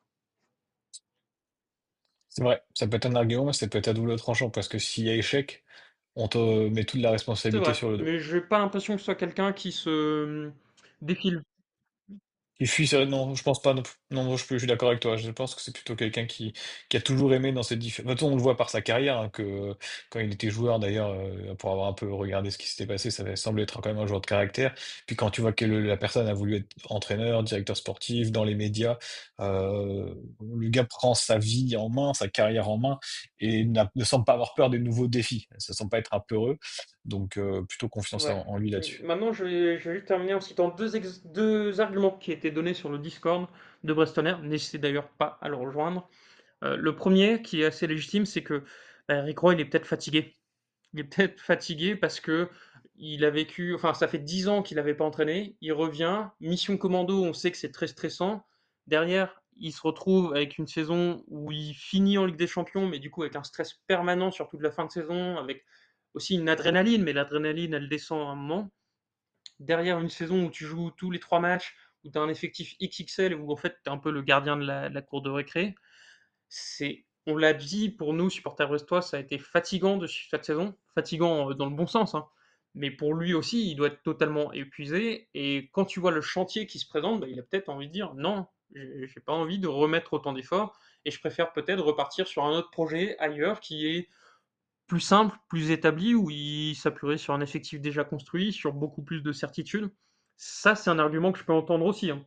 C'est vrai, ça peut être un argument, mais ça peut être à double tranchant parce que s'il y a échec, on te met toute la C'est responsabilité vrai, sur le dos. mais j'ai pas l'impression que ce soit quelqu'un qui se défile. Qui fuit ça non, je pense pas non plus. Non, moi je suis je suis d'accord avec toi. Je pense que c'est plutôt quelqu'un qui qui a toujours aimé dans cette diffé de toute façon, on le voit par sa carrière, hein, que quand il était joueur d'ailleurs, heu, pour avoir un peu regardé ce qui s'était passé, ça avait semblé être quand même un joueur de caractère. Puis quand tu vois que le la personne a voulu être entraîneur, directeur sportif, dans les médias, heu, le gars prend sa vie en main, sa carrière en main et n'a ne semble pas avoir peur des nouveaux défis. Ça semble pas être un peureux, donc heu, plutôt confiance Ouais. en en lui Euh, là-dessus. Maintenant, je vais, je vais juste terminer en citant deux, ex- deux arguments qui étaient donnés sur le Discord de Brestonner. N'hésitez d'ailleurs pas à le rejoindre. Euh, le premier, qui est assez légitime, c'est que bah, Rick Roy, il est peut-être fatigué. Il est peut-être fatigué parce que il a vécu, enfin, ça fait dix ans qu'il n'avait pas entraîné. Il revient, mission commando, on sait que c'est très stressant. Derrière, il se retrouve avec une saison où il finit en Ligue des Champions, mais du coup avec un stress permanent sur toute la fin de saison, avec aussi une adrénaline, mais l'adrénaline, elle descend à un moment. Derrière une saison où tu joues tous les trois matchs, où tu as un effectif X X L, où en fait tu es un peu le gardien de la, de la cour de récré, c'est, on l'a dit, pour nous, supporters brestois, ça a été fatigant de suivre cette saison. Fatigant euh, dans le bon sens, hein. Mais pour lui aussi, il doit être totalement épuisé et quand tu vois le chantier qui se présente, bah, il a peut-être envie de dire: «Non, j'ai j'ai pas envie de remettre autant d'efforts et je préfère peut-être repartir sur un autre projet ailleurs qui est plus simple, plus établi, où il s'appuierait sur un effectif déjà construit, sur beaucoup plus de certitudes». Ça, c'est un argument que je peux entendre aussi, hein.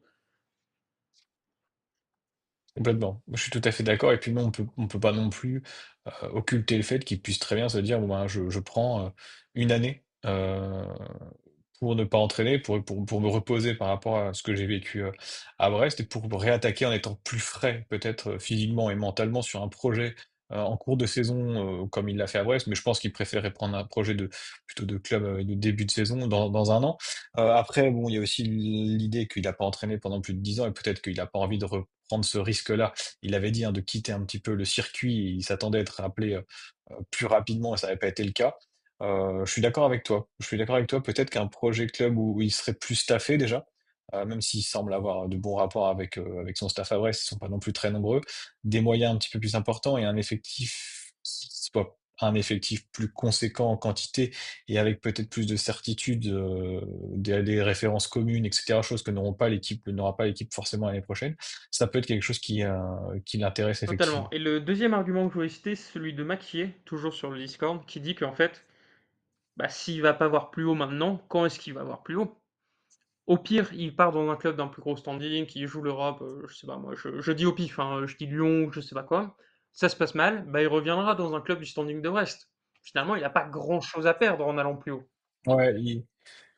Complètement. Je suis tout à fait d'accord et puis nous, on peut on peut pas non plus, heu, occulter le fait qu'il puisse très bien se dire: «Bon, ben, je je prends, heu, une année, heu, pour ne pas entraîner, pour pour pour me reposer par rapport à ce que j'ai vécu, heu, à Brest et pour réattaquer en étant plus frais, peut-être, heu, physiquement et mentalement sur un projet, heu, en cours de saison, heu, comme il l'a fait à Brest». Mais je pense qu'il préférait prendre un projet de plutôt de club, heu, de début de saison dans dans un an. Heu, après, bon, il y a aussi l'idée qu'il a pas entraîné pendant plus de dix ans et peut-être qu'il a pas envie de reprendre ce risque-là. Il avait dit, hein, de quitter un petit peu le circuit et il s'attendait à être rappelé, heu heu, plus rapidement et ça n'avait pas été le cas. Heu, je suis d'accord avec toi. Je suis d'accord avec toi, peut-être qu'un projet club où où il serait plus staffé déjà, heu, même s'il semble avoir de bons rapports avec, heu, avec son staff à Brest, ils sont pas non plus très nombreux. Des moyens un petit peu plus importants et un effectif qui soit un effectif plus conséquent en quantité et avec peut-être plus de certitude, heu, des des références communes et cetera, chose que n'auront pas l'équipe n'aura pas l'équipe forcément l'année prochaine. Ça peut être quelque chose qui, heu, qui l'intéresse Totalement. effectivement. Et le deuxième argument que je voulais citer, c'est celui de Maquier, toujours sur le Discord, qui dit qu'en fait, bah, s'il va pas voir plus haut maintenant, quand est-ce qu'il va voir plus haut? Au pire, il part dans un club d'un plus gros standing, qui joue l'Europe, heu, je sais pas moi, je je dis au pif, hein, je dis Lyon ou je sais pas quoi. Ça se passe mal, bah, il reviendra dans un club du standing de Brest. Finalement, il a pas grand-chose à perdre en allant plus haut. Ouais, il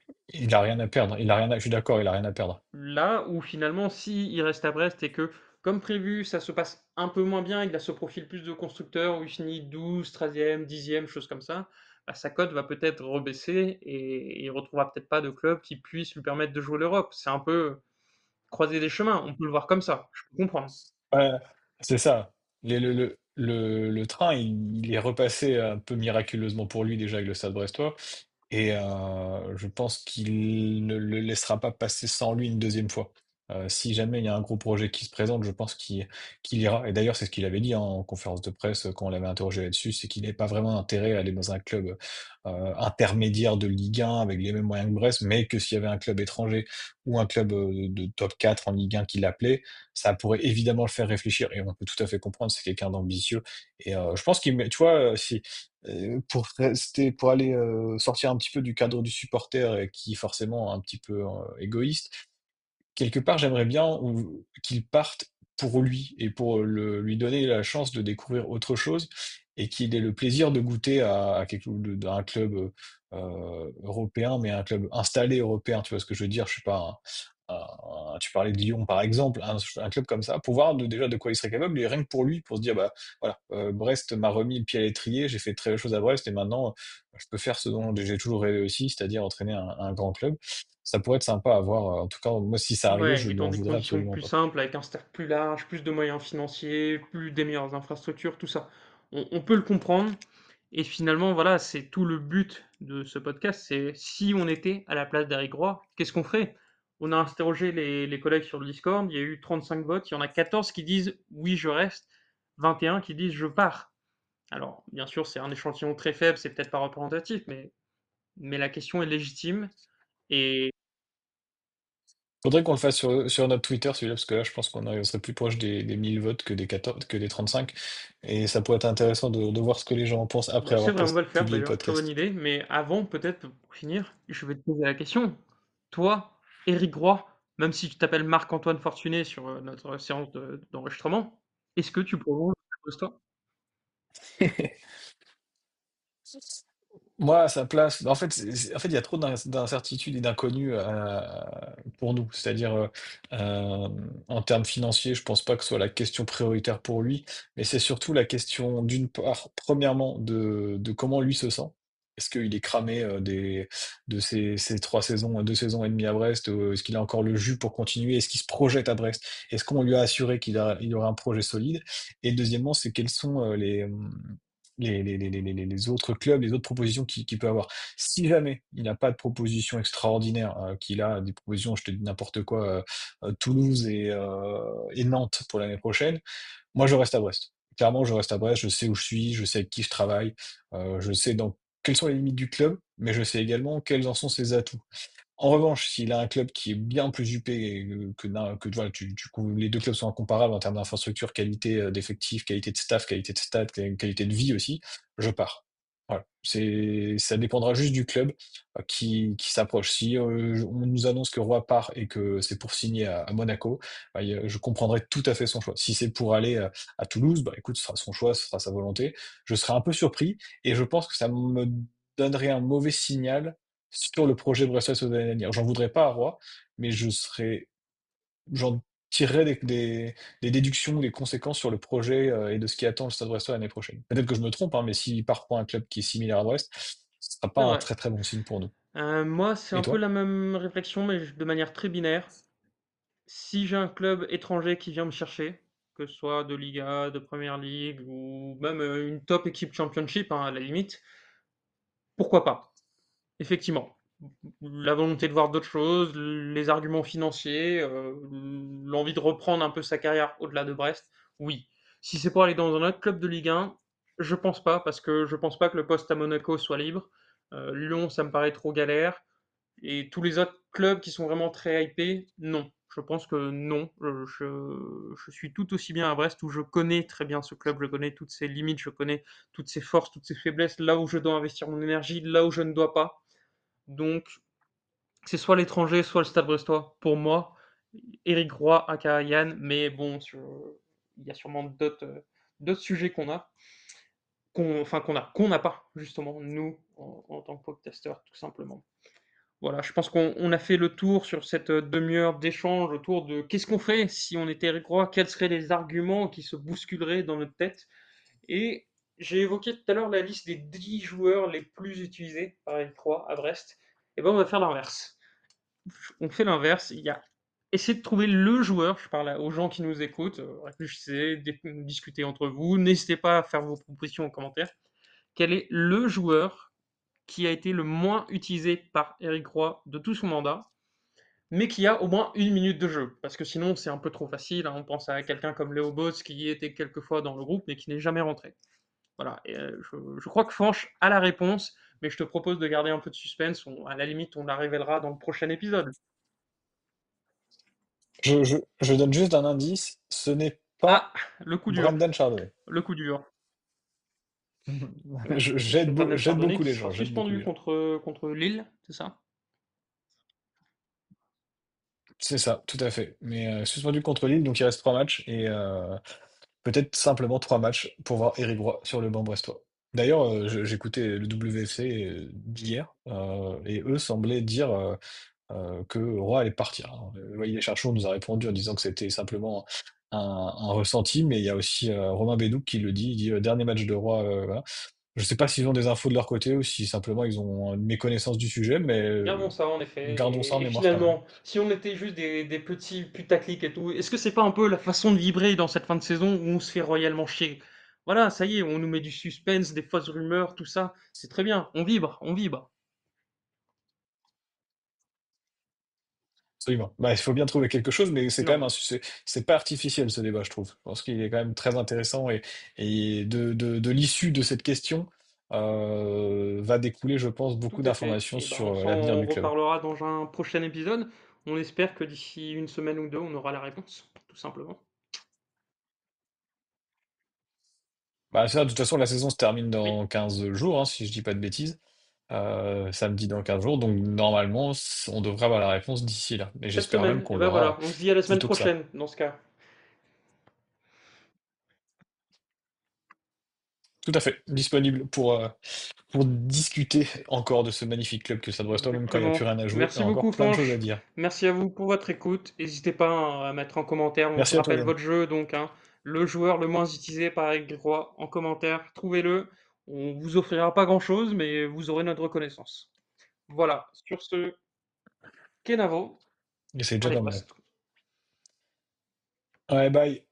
il a rien à perdre, il a rien à je suis d'accord, il a rien à perdre. Là où finalement, s'il reste à Brest et que, comme prévu, ça se passe un peu moins bien, il a ce profil plus de constructeur où il finit douze, treizième, dixième, chose comme ça, bah, sa cote va peut-être rebaisser et il retrouvera peut-être pas de club qui puisse lui permettre de jouer l'Europe. C'est un peu croiser des chemins, on peut le voir comme ça, je peux comprendre. Ouais, c'est ça. Les le le le le train, il il est repassé un peu miraculeusement pour lui déjà avec le Stade brestois et heu, je pense qu'il ne le laissera pas passer sans lui une deuxième fois. Heu, si jamais il y a un gros projet qui se présente, je pense qu'il qu'il ira et d'ailleurs, c'est ce qu'il avait dit, hein, en conférence de presse, quand on l'avait interrogé là-dessus, c'est qu'il n'avait pas vraiment intérêt à aller dans un club, heu, intermédiaire de Ligue un avec les mêmes moyens que Brest, mais que s'il y avait un club étranger ou un club, heu, de top quatre en Ligue un qui l'appelait, ça pourrait évidemment le faire réfléchir et on peut tout à fait comprendre, c'est quelqu'un d'ambitieux et heu, je pense qu'il met tu vois, heu, si, heu, pour rester pour aller, heu, sortir un petit peu du cadre du supporter et qui est forcément un petit peu, heu, égoïste, quelque part, j'aimerais bien ou qu'il parte pour lui et pour le lui donner la chance de découvrir autre chose et qu'il ait le plaisir de goûter à à quelque chose de à un club, heu heu, européen, mais un club installé européen, tu vois ce que je veux dire? Je sais pas, un un tu parlais de Lyon, par exemple, un un club comme ça, pour voir de déjà de quoi il serait capable et rien que pour lui, pour se dire: «Bah, voilà, heu, Brest m'a remis le pied à l'étrier, j'ai fait de très belles choses à Brest et maintenant, je peux faire ce dont j'ai toujours rêvé aussi, c'est-à-dire entraîner un un grand club». Ça pourrait être sympa à voir, heu, en tout cas, moi, si ça arrivait, Ouais, je et lui dans en des voudrais conditions absolument plus pas. simples, avec un staff plus large, plus de moyens financiers, plus des meilleures infrastructures, tout ça. On on peut le comprendre et finalement, voilà, c'est tout le but de ce podcast, c'est si on était à la place d'Eric Roy, qu'est-ce qu'on ferait? On a interrogé les les collègues sur le Discord, il y a eu trente-cinq votes, il y en a quatorze qui disent: «Oui, je reste», vingt et un qui disent: «Je pars». Alors, bien sûr, c'est un échantillon très faible, c'est peut-être pas représentatif, mais mais la question est légitime et Faudrait qu'on le fasse sur, sur notre Twitter celui-là, parce que là, je pense qu'on est on serait plus proche des des mille votes que des quatorze que des trente-cinq et ça pourrait être intéressant de de voir ce que les gens en pensent après bah, c'est avoir vrai, on post va le faire publié le d'ailleurs, très bonne podcast. idée. Mais avant, peut-être pour finir, je vais te poser la question. Toi, Éric Roy, même si tu t'appelles Marc-Antoine Fortuné sur euh, notre séance de- d'enregistrement, est-ce que tu prolonges ta poste-toi? Moi, à sa place, bah, en fait, c'est c'est en fait, il y a trop d'in d'incertitudes et d'inconnus, heu, pour nous. C'est-à-dire, heu, hem, en termes financiers, je pense pas que ce soit la question prioritaire pour lui, mais c'est surtout la question, d'une part, premièrement, de de comment lui se sent. Est-ce qu'il est cramé, heu, des de ces ces trois saisons, deux saisons et demie à Brest? Heu, est-ce qu'il a encore le jus pour continuer? Est-ce qu'il se projette à Brest? Est-ce qu'on lui a assuré qu'il a il aura un projet solide? Et deuxièmement, c'est quels sont, heu, les, hem les les les les les les autres clubs, les autres propositions qu'il qu'il peut avoir. Si jamais il n'a pas de proposition extraordinaire, heu, qu'il a des propositions, je te dis n'importe quoi, heu heu, Toulouse et heu et Nantes pour l'année prochaine, moi je reste à Brest. Clairement, je reste à Brest, je sais où je suis, je sais avec qui je travaille, heu, je sais dans quelles sont les limites du club, mais je sais également quels en sont ses atouts. En revanche, s'il a un club qui est bien plus huppé que que d'un que voilà, tu tu cou les deux clubs sont incomparables en termes d'infrastructure, qualité, heu, d'effectifs, qualité de staff, qualité de stade, qua qualité de vie aussi, je pars. Voilà, c'est ça dépendra juste du club, heu, qui qui s'approche. Si, heu, on nous annonce que Roy part et que c'est pour signer à à Monaco, bah, il y a je comprendrai tout à fait son choix. Si c'est pour aller, heu, à Toulouse, bah, écoute, ce sera son choix, ce sera sa volonté. Je serai un peu surpris et je pense que ça me donnerait un mauvais signal sur le projet brestois sur les années à venir. J'en voudrais pas à Roy, mais je serais j'en tirerais des des des déductions, des conséquences sur le projet, heu, et de ce qui attend le Stade brestois l'année prochaine. Peut-être que je me trompe, hein, mais s'il part pour un club qui est similaire à Brest, ce sera pas C'est un vrai. très, très bon signe pour nous. Heu, moi, c'est Et un peu toi? la même réflexion, mais j de manière très binaire. Si j'ai un club étranger qui vient me chercher, que ce soit de Liga, de Premier League ou même, heu, une top équipe Championship, hein, à la limite, pourquoi pas? Effectivement. La volonté de voir d'autres choses, les arguments financiers, heu, l'envie de reprendre un peu sa carrière au-delà de Brest, oui. Si c'est pour aller dans un autre club de Ligue un, je pense pas, parce que je pense pas que le poste à Monaco soit libre. Heu, Lyon, ça me paraît trop galère. Et tous les autres clubs qui sont vraiment très hypés, non. Je pense que non. Je, je, je suis tout aussi bien à Brest où je connais très bien ce club, je connais toutes ses limites, je connais toutes ses forces, toutes ses faiblesses, là où je dois investir mon énergie, là où je ne dois pas. Donc, c'est soit l'étranger, soit le Stade Brestois. Pour moi, Eric Roy, aka Yann, mais bon, sur- il y a sûrement d'autres euh, d'autres sujets qu'on a, qu'on, enfin qu'on a, qu'on n'a pas, justement, nous, en, en tant que podcasteurs, tout simplement. Voilà, je pense qu'on on a fait le tour sur cette euh, demi-heure d'échange autour de qu'est-ce qu'on fait si on était Eric Roy, quels seraient les arguments qui se bousculeraient dans notre tête. Et j'ai évoqué tout à l'heure la liste des dix joueurs les plus utilisés par Eric Roy à Brest. Et ben on va faire l'inverse. On fait l'inverse. Il y a essayez de trouver le joueur. Je parle aux gens qui nous écoutent. euh, Réfléchissez, discutez entre vous. N'hésitez pas à faire vos propositions en commentaire. Quel est le joueur qui a été le moins utilisé par Eric Roy de tout son mandat, mais qui a au moins une minute de jeu. Parce que sinon, c'est un peu trop facile. Hein. On pense à quelqu'un comme Léo Boss qui était quelques fois dans le groupe, mais qui n'est jamais rentré. Voilà. Et, euh, je, je, crois que Fanche a la réponse, mais je te propose de garder un peu de suspense. On, à la limite, on la révélera dans le prochain épisode. Je je je donne juste un indice, ce n'est pas Ah, le coup dur. Brendan Chardonnay. Le coup dur. Ouais. Je C'est j'aide beau Brendan j'aide Chardonnay beaucoup qui les sera gens, j'aide beaucoup suspendu les gens. contre, contre Lille, c'est ça? C'est ça, tout à fait. Mais, heu, suspendu contre Lille, donc il reste trois matchs et heu peut-être simplement trois matchs pour voir Éric Roy sur le banc brestois. D'ailleurs, heu, je j'écoutais le W F C, heu, d'hier, heu et eux semblaient dire, heu heu, que Roy allait partir, hein. Heu, Loïc Cherchon nous a répondu en disant que c'était simplement un un ressenti, mais il y a aussi, heu, Romain Bédoux qui le dit, il dit: «Heu, dernier match de Roy», heu, voilà. Je sais pas s'ils ont des infos de leur côté ou si simplement ils ont une méconnaissance du sujet, mais, Gardons heu, ça en effet. gardons ça en Et, et mémoire quand même. finalement, si on était juste des, des petits putaclic et tout, est-ce que c'est pas un peu la façon de vibrer dans cette fin de saison où on se fait royalement chier? Voilà, ça y est, on nous met du suspense, des fausses rumeurs, tout ça. C'est très bien, on vibre, on vibre. Absolument. Bah, il faut bien trouver quelque chose, mais c'est quand Non, même un su c'est c'est pas artificiel ce débat, je trouve. Je pense qu'il est quand même très intéressant et et de de de l'issue de cette question, heu, va découler, je pense, tout beaucoup à fait. d'informations Et ben sur, on heu, l'avenir s'en du club. reparlera dans un prochain épisode. On espère que d'ici une semaine ou deux, on aura la réponse, tout simplement. Bah, ça, de toute façon, la saison se termine Oui, dans quinze jours, hein, si je dis pas de bêtises, heu, samedi dans quinze jours, donc normalement, s on devrait avoir la réponse d'ici là, et cette j'espère même semaine. qu'on Et ben l'aura, voilà, heu, on se dit à la semaine plus tôt que ça. prochaine dans ce cas. Tout à fait, disponible pour, heu, pour discuter encore de ce magnifique club que le Stade Brestois, même quand il y a plus Exactement. rien à jouer, il y Merci a encore beaucoup, plein de choses à Fanche. dire. Merci à vous pour votre écoute. N'hésitez pas à mettre en commentaire. On se Merci à toi, rappelle Yann. votre jeu, donc hein, le joueur le moins utilisé par Eric Roy en commentaire. Trouvez-le. On vous offrira pas grand-chose, mais vous aurez notre reconnaissance. Voilà. Sur ce, Kenavo. Et c'est déjà Allez, pas mal. Brest. Ouais, bye.